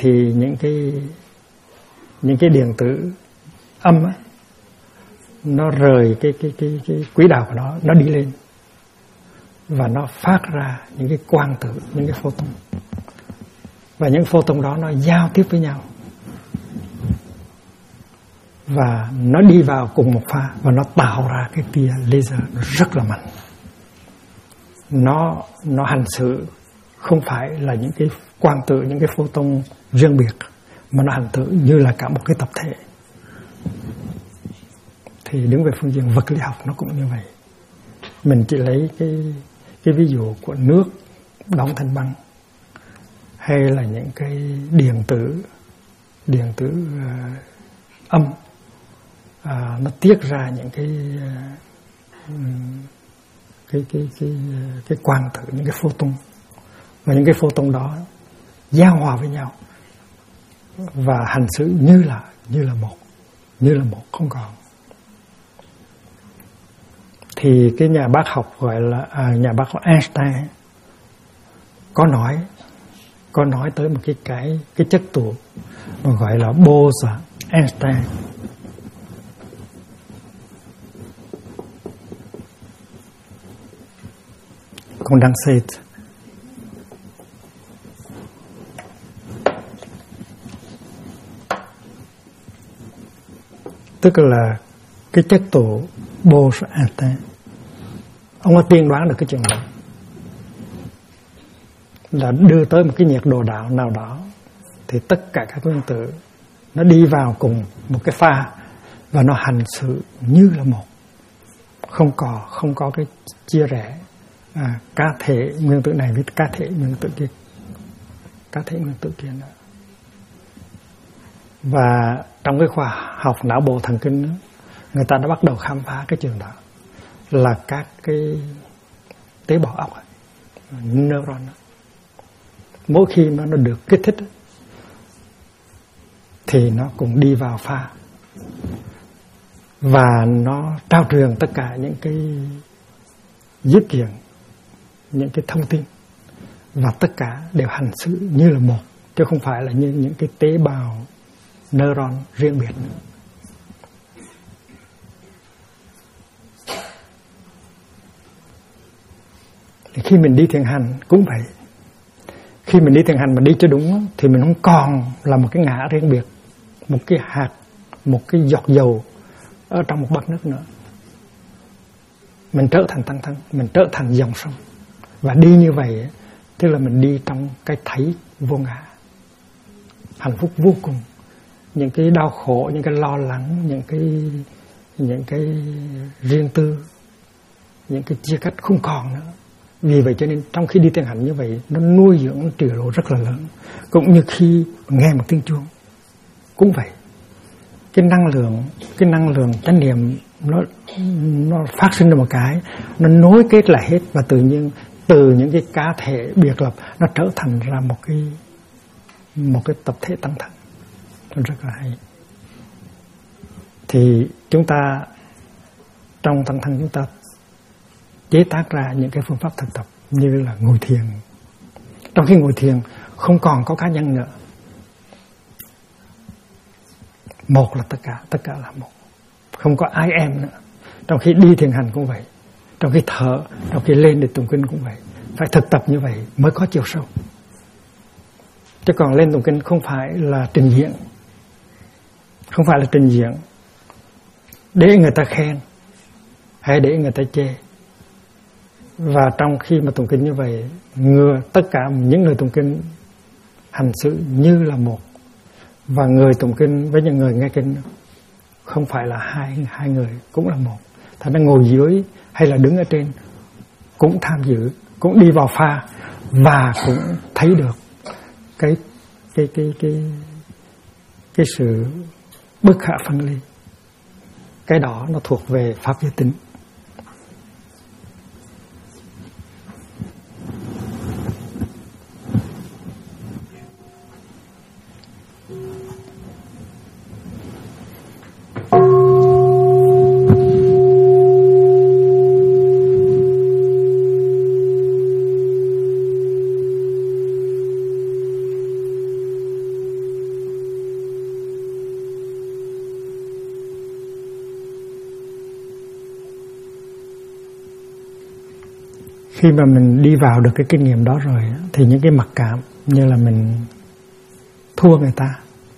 những cái điện tử âm á, nó rời cái quỹ đạo của nó đi lên, và nó phát ra những cái quang tử, những cái photon. Và những photon đó nó giao tiếp với nhau, và nó đi vào cùng một pha, và nó tạo ra cái tia laser rất là mạnh. Nó hành xử không phải là những cái quang tử, những cái photon riêng biệt, mà nó hành xử như là cả một cái tập thể. Thì đứng về phương diện vật lý học nó cũng như vậy. Mình chỉ lấy cái ví dụ của nước đóng thành băng, hay là những cái điện tử âm, nó tiết ra những cái quang tử, những cái photon, và những cái photon đó giao hòa với nhau và hành xử như là một, không còn. Thì cái nhà bác học gọi là nhà bác học Einstein có nói tới một cái chất tụ mà gọi là Bose-Einstein. Condensate. Tức là cái chất tụ Bose-Einstein. Ông có tiên đoán được cái chuyện đó, là đưa tới một cái nhiệt độ nào đó thì tất cả các nguyên tử nó đi vào cùng một cái pha, và nó hành xử như là một, không có cái chia rẽ cá thể nguyên tử này với cá thể nguyên tử kia nữa. Và trong cái khoa học não bộ thần kinh đó, người ta đã bắt đầu khám phá cái chuyện đó, là các cái tế bào óc, neuron, mỗi khi mà nó được kích thích thì nó cũng đi vào pha, và nó trao truyền tất cả những cái dữ kiện, những cái thông tin, và tất cả đều hành xử như là một, chứ không phải là như những cái tế bào neuron riêng biệt nữa. Thì khi mình đi thiền hành cũng vậy. Khi mình đi thiền hành mà đi cho đúng thì mình không còn là một cái ngã riêng biệt, một cái hạt, một cái giọt dầu ở trong một bát nước nữa. Mình trở thành tăng thân, mình trở thành dòng sông. Và đi như vậy tức là mình đi trong cái thấy vô ngã, hạnh phúc vô cùng. Những cái đau khổ, những cái lo lắng, những cái riêng tư, những cái chia cách không còn nữa. Vì vậy cho nên trong khi đi thiền hành như vậy, nó nuôi dưỡng trì lộ rất là lớn. Cũng như khi nghe một tiếng chuông cũng vậy. Cái năng lượng chánh niệm nó phát sinh ra một cái, nó nối kết lại hết, và tự nhiên từ những cái cá thể biệt lập nó trở thành ra một cái tập thể tăng thân. Nó rất là hay. Thì chúng ta trong tăng thân chúng ta chế tác ra những cái phương pháp thực tập như là ngồi thiền. Trong khi ngồi thiền không còn có cá nhân nữa, một là tất cả là một, không có ai em nữa. Trong khi đi thiền hành cũng vậy, trong khi thở, trong khi lên để tụng kinh cũng vậy. Phải thực tập như vậy mới có chiều sâu. Chứ còn lên tụng kinh không phải là trình diễn, không phải là trình diễn để người ta khen, hay để người ta chê. Và trong khi mà tụng kinh như vậy, tất cả những người tụng kinh hành xử như là một, và người tụng kinh với những người nghe kinh không phải là hai người, cũng là một. Thành ra ngồi dưới hay là đứng ở trên cũng tham dự, cũng đi vào pha, và cũng thấy được cái sự bất khả phân ly. Cái đó nó thuộc về pháp giới tính. Khi mà mình đi vào được cái kinh nghiệm đó rồi thì những cái mặc cảm như là mình thua người ta,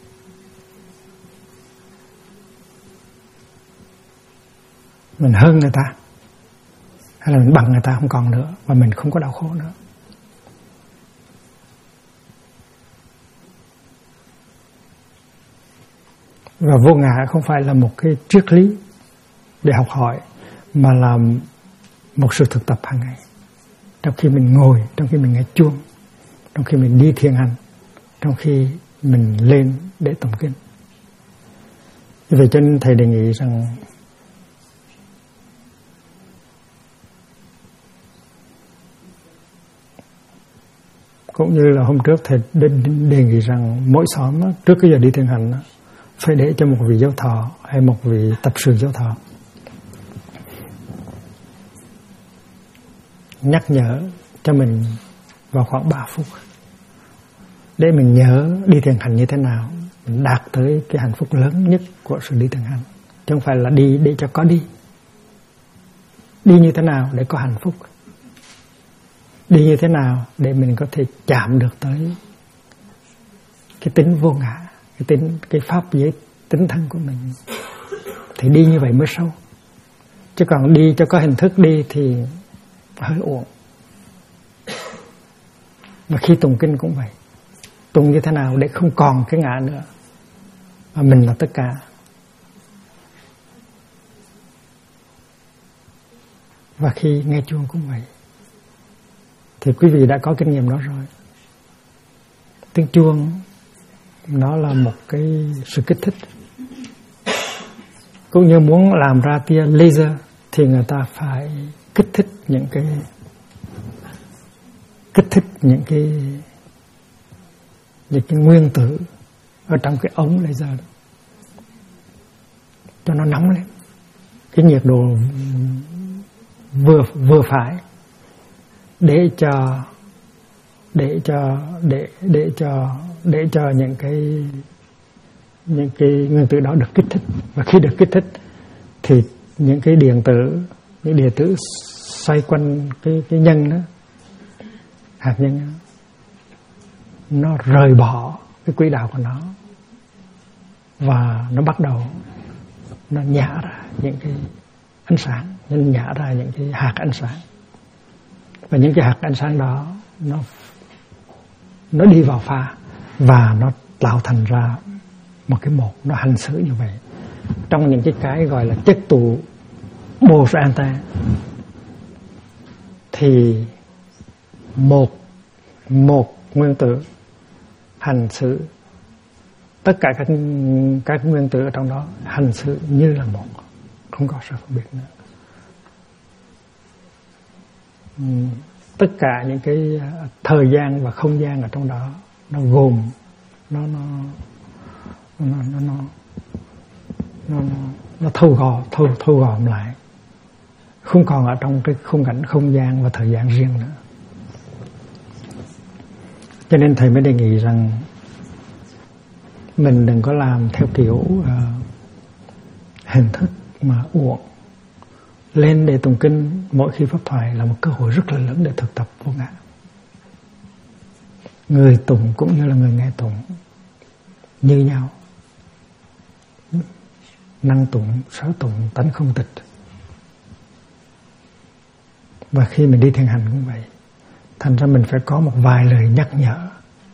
mình hơn người ta, hay là mình bằng người ta không còn nữa, và mình không có đau khổ nữa. Và vô ngã không phải là một cái triết lý để học hỏi, mà là một sự thực tập hàng ngày. Trong khi mình ngồi, trong khi mình nghe chuông, trong khi mình đi thiền hành, trong khi mình lên để tụng kinh. Vì vậy cho nên thầy đề nghị rằng cũng như là hôm trước thầy đề nghị rằng mỗi xóm trước cái giờ đi thiền hành phải để cho một vị giáo thọ hay một vị tập sự giáo thọ nhắc nhở cho mình vào khoảng 3 phút để mình nhớ đi thiền hành như thế nào, mình đạt tới cái hạnh phúc lớn nhất của sự đi thiền hành, chứ không phải là đi để cho có đi. Đi như thế nào để có hạnh phúc, đi như thế nào để mình có thể chạm được tới cái tính vô ngã, cái pháp giới tính thân của mình, thì đi như vậy mới sâu. Chứ còn đi cho có hình thức đi thì hơi uổng. Và khi tụng kinh cũng vậy, tụng như thế nào để không còn cái ngã nữa, mà mình là tất cả. Và khi nghe chuông cũng vậy, thì quý vị đã có kinh nghiệm đó rồi. Tiếng chuông nó là một cái sự kích thích. Cũng như muốn làm ra tia laser thì người ta phải kích thích những cái nguyên tử ở trong cái ống laser đó, cho nó nóng lên, cái nhiệt độ vừa phải để cho những cái nguyên tử đó được kích thích. Và khi được kích thích thì những cái điện tử xoay quanh cái nhân đó, hạt nhân đó, nó rời bỏ cái quỹ đạo của nó, và nó bắt đầu nó nhả ra những cái ánh sáng, nó nhả ra những cái hạt ánh sáng. Và những cái hạt ánh sáng đó nó đi vào pha, và nó tạo thành ra một cái một, nó hành xử như vậy. Trong những cái gọi là chất tụ bồ sa ante thì một nguyên tử hành xử, tất cả các nguyên tử ở trong đó hành xử như là một, không có sự phân biệt nữa. Tất cả những cái thời gian và không gian ở trong đó nó gồm, nó thu gom lại, không còn ở trong cái khung cảnh không gian và thời gian riêng nữa. Cho nên thầy mới đề nghị rằng mình đừng có làm theo kiểu hình thức mà uổng. Lên để tụng kinh mỗi khi pháp thoại là một cơ hội rất là lớn để thực tập vô ngã. Người tụng cũng như là người nghe tụng như nhau. Năng tụng, sở tụng, tánh không tịch. Và khi mình đi thiền hành cũng vậy. Thành ra mình phải có một vài lời nhắc nhở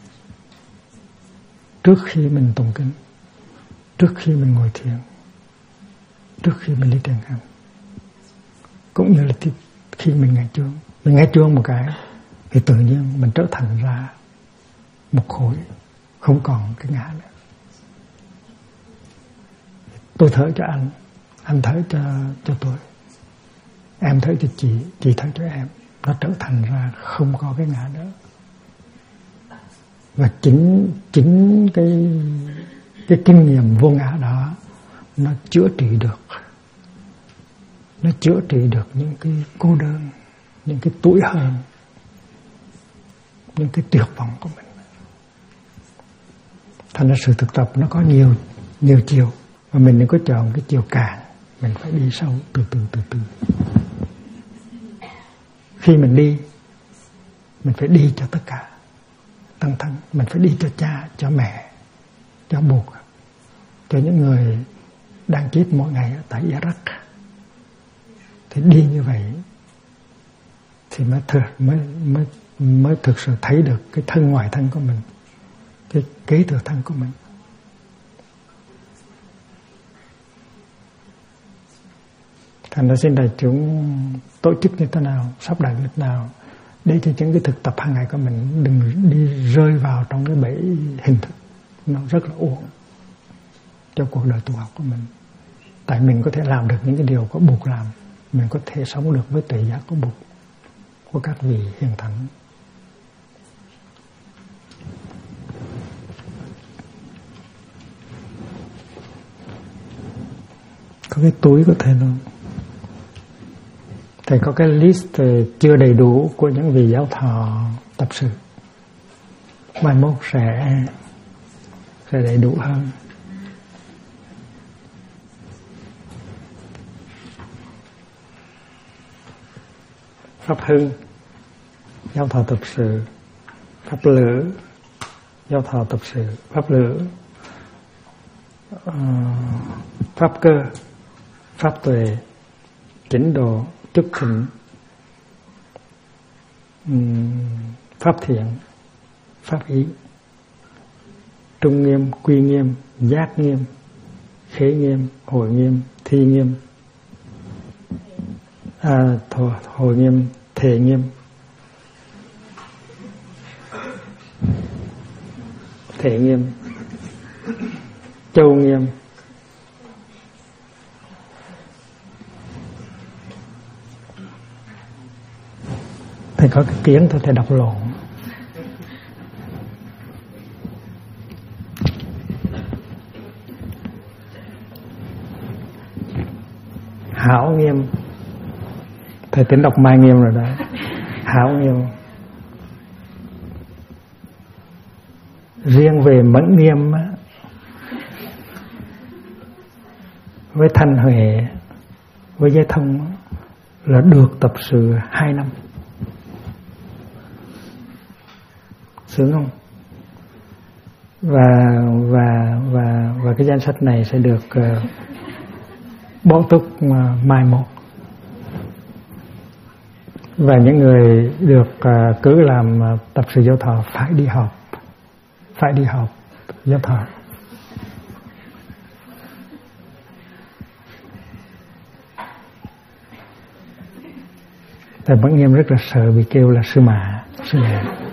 trước khi mình tụng kinh, trước khi mình ngồi thiền, trước khi mình đi thiền hành, cũng như là khi mình nghe chuông. Mình nghe chuông một cái thì tự nhiên mình trở thành ra một khối, không còn cái ngã nữa. Tôi thở cho anh thở cho tôi, em thở cho chị thở cho em. Nó trở thành ra không có cái ngã nữa. Và chính cái kinh nghiệm vô ngã đó nó chữa trị được những cái cô đơn, những cái tủi hờn, những cái tuyệt vọng của mình. Thành ra sự thực tập nó có nhiều chiều, và mình đừng có chọn cái chiều càng, mình phải đi sâu từ từ. Khi mình đi, mình phải đi cho tất cả tăng thân, mình phải đi cho cha, cho mẹ, cho Bụt, cho những người đang chết mỗi ngày ở tại Iraq. Thì đi như vậy thì mới thực sự thấy được cái thân ngoài thân của mình, cái kế thừa thân của mình. Thành ra xin đại chúng tổ chức như thế nào, sắp đặt như thế nào để cho những cái thực tập hàng ngày của mình đừng đi rơi vào trong cái bẫy hình thức nó rất là uổng cho cuộc đời tu học của mình. Tại mình có thể làm được những cái điều có Bụt làm, mình có thể sống được với tuệ giác của Bụt, của các vị hiền thánh. Có cái túi có thể không? Thầy có cái list chưa đầy đủ của những vị giáo thọ tập sự. Mai mốt sẽ đầy đủ hơn. Pháp Hưng, giáo thọ tập sự. Pháp Lữ, giáo thọ tập sự. Pháp Lữ, Pháp Cơ, Pháp Tuệ, Chỉnh Độ, Chúc Thịnh, Pháp Thiện, Pháp Ý, Trung Nghiêm, Quy Nghiêm, Giác Nghiêm, Khế Nghiêm, Hội Nghiêm, Thi Nghiêm, Hội Nghiêm, Thể Nghiêm, Thể Nghiêm, Châu Nghiêm, thầy có cái kiến thôi thầy đọc lộn. Hảo Nghiêm, thầy tính đọc Mai Nghiêm rồi đó. Hảo Nghiêm. Riêng về Mẫn Nghiêm á, với Thanh Huệ, với Giới Thông á, là được tập sự 2 năm. Sướng không? Và cái danh sách này sẽ được bổ túc mai một. Và những người được cứ làm tập sự giáo thọ phải đi học giáo thọ. Thầy Mẫn Nghiêm rất là sợ bị kêu là sư mẹ.